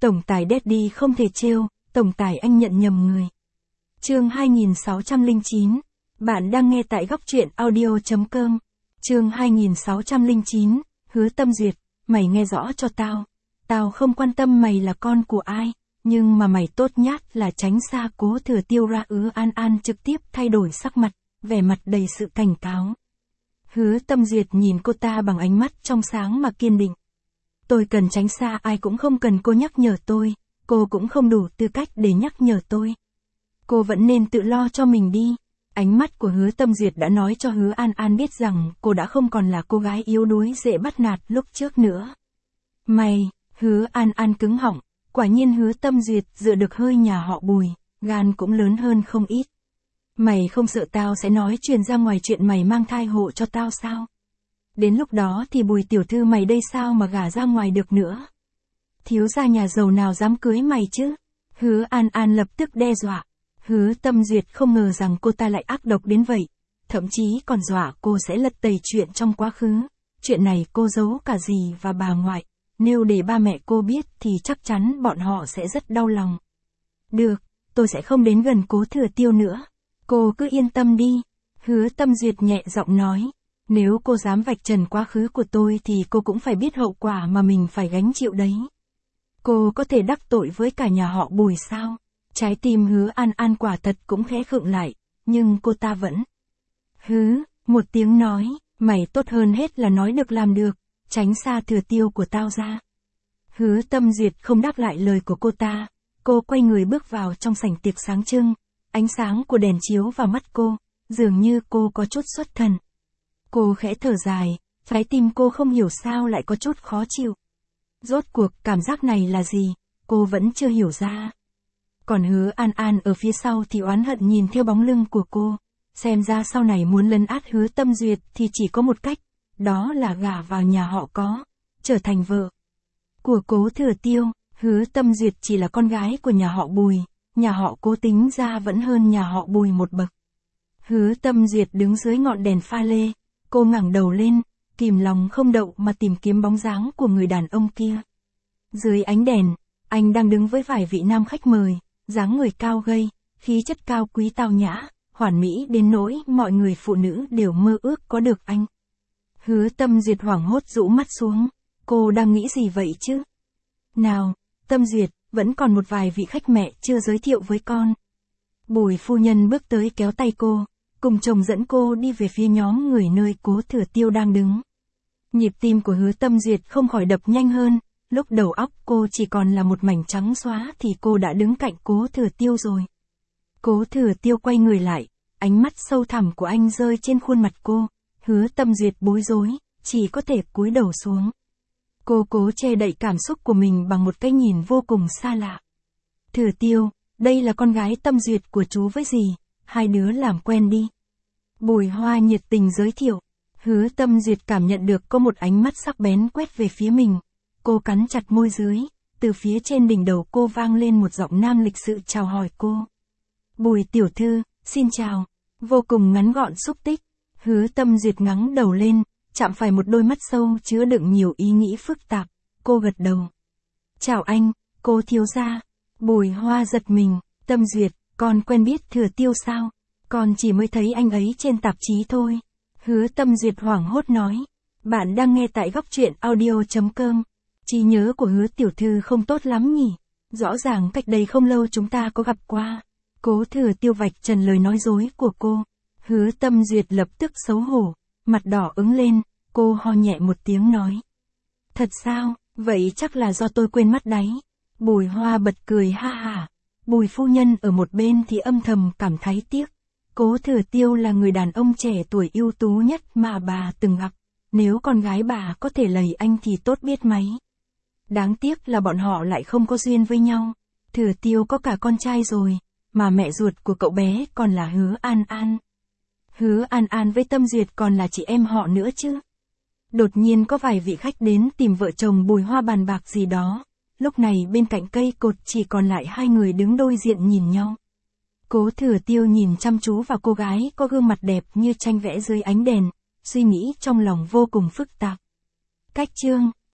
Tổng tài Daddy không thể trêu, tổng tài anh nhận nhầm người. Chương 2609. Bạn đang nghe tại góc truyện audio.com. Chương 2609. Hứa Tâm Duyệt, mày nghe rõ cho tao. Tao không quan tâm mày là con của ai, nhưng mà mày tốt nhát là tránh xa Cố Thừa Tiêu ra. An An trực tiếp thay đổi sắc mặt, vẻ mặt đầy sự cảnh cáo. Hứa Tâm Duyệt nhìn cô ta bằng ánh mắt trong sáng mà kiên định. Tôi cần tránh xa ai cũng không cần cô nhắc nhở tôi, cô cũng không đủ tư cách để nhắc nhở tôi. Cô vẫn nên tự lo cho mình đi. Ánh mắt của Hứa Tâm Duyệt đã nói cho Hứa An An biết rằng cô đã không còn là cô gái yếu đuối dễ bắt nạt lúc trước nữa. Mày, Hứa An An cứng họng, quả nhiên Hứa Tâm Duyệt dựa được hơi nhà họ Bùi, gan cũng lớn hơn không ít. Mày không sợ tao sẽ nói truyền ra ngoài chuyện mày mang thai hộ cho tao sao? Đến lúc đó thì Bùi tiểu thư mày đây sao mà gả ra ngoài được nữa? Thiếu gia nhà giàu nào dám cưới mày chứ? Hứa An An lập tức đe dọa. Hứa Tâm Duyệt không ngờ rằng cô ta lại ác độc đến vậy, thậm chí còn dọa cô sẽ lật tẩy chuyện trong quá khứ. Chuyện này cô giấu cả dì và bà ngoại, nếu để ba mẹ cô biết thì chắc chắn bọn họ sẽ rất đau lòng. Được, tôi sẽ không đến gần Cố Thừa Tiêu nữa. Cô cứ yên tâm đi. Hứa Tâm Duyệt nhẹ giọng nói. Nếu cô dám vạch trần quá khứ của tôi thì cô cũng phải biết hậu quả mà mình phải gánh chịu đấy. Cô có thể đắc tội với cả nhà họ Bùi sao? Trái tim Hứa An An quả thật cũng khẽ khựng lại, nhưng cô ta vẫn. Một tiếng nói, mày tốt hơn hết là nói được làm được, tránh xa Thừa Tiêu của tao ra. Hứa Tâm Duyệt không đáp lại lời của cô ta, cô quay người bước vào trong sảnh tiệc sáng trưng, ánh sáng của đèn chiếu vào mắt cô, dường như cô có chút xuất thần. Cô khẽ thở dài, trái tim cô không hiểu sao lại có chút khó chịu. Rốt cuộc cảm giác này là gì, cô vẫn chưa hiểu ra. Còn Hứa An An ở phía sau thì oán hận nhìn theo bóng lưng của cô, xem ra sau này muốn lấn át Hứa Tâm Duyệt thì chỉ có một cách, đó là gả vào nhà họ Có, trở thành vợ của Cố Thừa Tiêu. Hứa Tâm Duyệt chỉ là con gái của nhà họ Bùi, nhà họ Cố tính ra vẫn hơn nhà họ Bùi một bậc. Hứa Tâm Duyệt đứng dưới ngọn đèn pha lê, cô ngẩng đầu lên, kìm lòng không đậu mà tìm kiếm bóng dáng của người đàn ông kia. Dưới ánh đèn, anh đang đứng với vài vị nam khách mời, dáng người cao gầy, khí chất cao quý tao nhã, hoàn mỹ đến nỗi mọi người phụ nữ đều mơ ước có được anh. Hứa Tâm Duyệt hoảng hốt rũ mắt xuống, cô đang nghĩ gì vậy chứ? Nào, Tâm Duyệt, vẫn còn một vài vị khách mẹ chưa giới thiệu với con. Bùi phu nhân bước tới kéo tay cô, cùng chồng dẫn cô đi về phía nhóm người nơi Cố Thừa Tiêu đang đứng. Nhịp tim của Hứa Tâm Duyệt không khỏi đập nhanh hơn, lúc đầu óc cô chỉ còn là một mảnh trắng xóa thì cô đã đứng cạnh Cố Thừa Tiêu rồi. Cố Thừa Tiêu quay người lại, ánh mắt sâu thẳm của anh rơi trên khuôn mặt cô. Hứa Tâm Duyệt bối rối, chỉ có thể cúi đầu xuống. Cô cố che đậy cảm xúc của mình bằng một cái nhìn vô cùng xa lạ. Thừa Tiêu, đây là con gái Tâm Duyệt của chú với dì, hai đứa làm quen đi. Bùi Hoa nhiệt tình giới thiệu. Hứa Tâm Duyệt cảm nhận được có một ánh mắt sắc bén quét về phía mình. Cô cắn chặt môi dưới, từ phía trên đỉnh đầu cô vang lên một giọng nam lịch sự chào hỏi cô. Bùi tiểu thư, xin chào. Vô cùng ngắn gọn xúc tích. Hứa Tâm Duyệt ngẩng đầu lên, chạm phải một đôi mắt sâu chứa đựng nhiều ý nghĩ phức tạp. Cô gật đầu. Chào anh, cô thiếu gia. Bùi Hoa giật mình. Tâm Duyệt, con quen biết Thừa Tiêu sao? Con chỉ mới thấy anh ấy trên tạp chí thôi. Hứa Tâm Duyệt hoảng hốt nói. Bạn đang nghe tại góc truyện audio.com. Trí nhớ của Hứa tiểu thư không tốt lắm nhỉ? Rõ ràng cách đây không lâu chúng ta có gặp qua. Cố Thừa Tiêu vạch trần lời nói dối của cô. Hứa Tâm Duyệt lập tức xấu hổ, mặt đỏ ửng lên, cô ho nhẹ một tiếng nói. Thật sao, vậy chắc là do tôi quên mắt đáy. Bùi Hoa bật cười ha hả. Bùi phu nhân ở một bên thì âm thầm cảm thấy tiếc. Cố Thừa Tiêu là người đàn ông trẻ tuổi ưu tú nhất mà bà từng gặp. Nếu con gái bà có thể lầy anh thì tốt biết mấy. Đáng tiếc là bọn họ lại không có duyên với nhau. Thừa Tiêu có cả con trai rồi, mà mẹ ruột của cậu bé còn là Hứa An An. Hứa An An với Tâm Duyệt còn là chị em họ nữa chứ. Đột nhiên có vài vị khách đến tìm vợ chồng Bùi Hoa bàn bạc gì đó. Lúc này bên cạnh cây cột chỉ còn lại hai người đứng đối diện nhìn nhau. Cố Thừa Tiêu nhìn chăm chú vào cô gái có gương mặt đẹp như tranh vẽ dưới ánh đèn, suy nghĩ trong lòng vô cùng phức tạp. Cách chương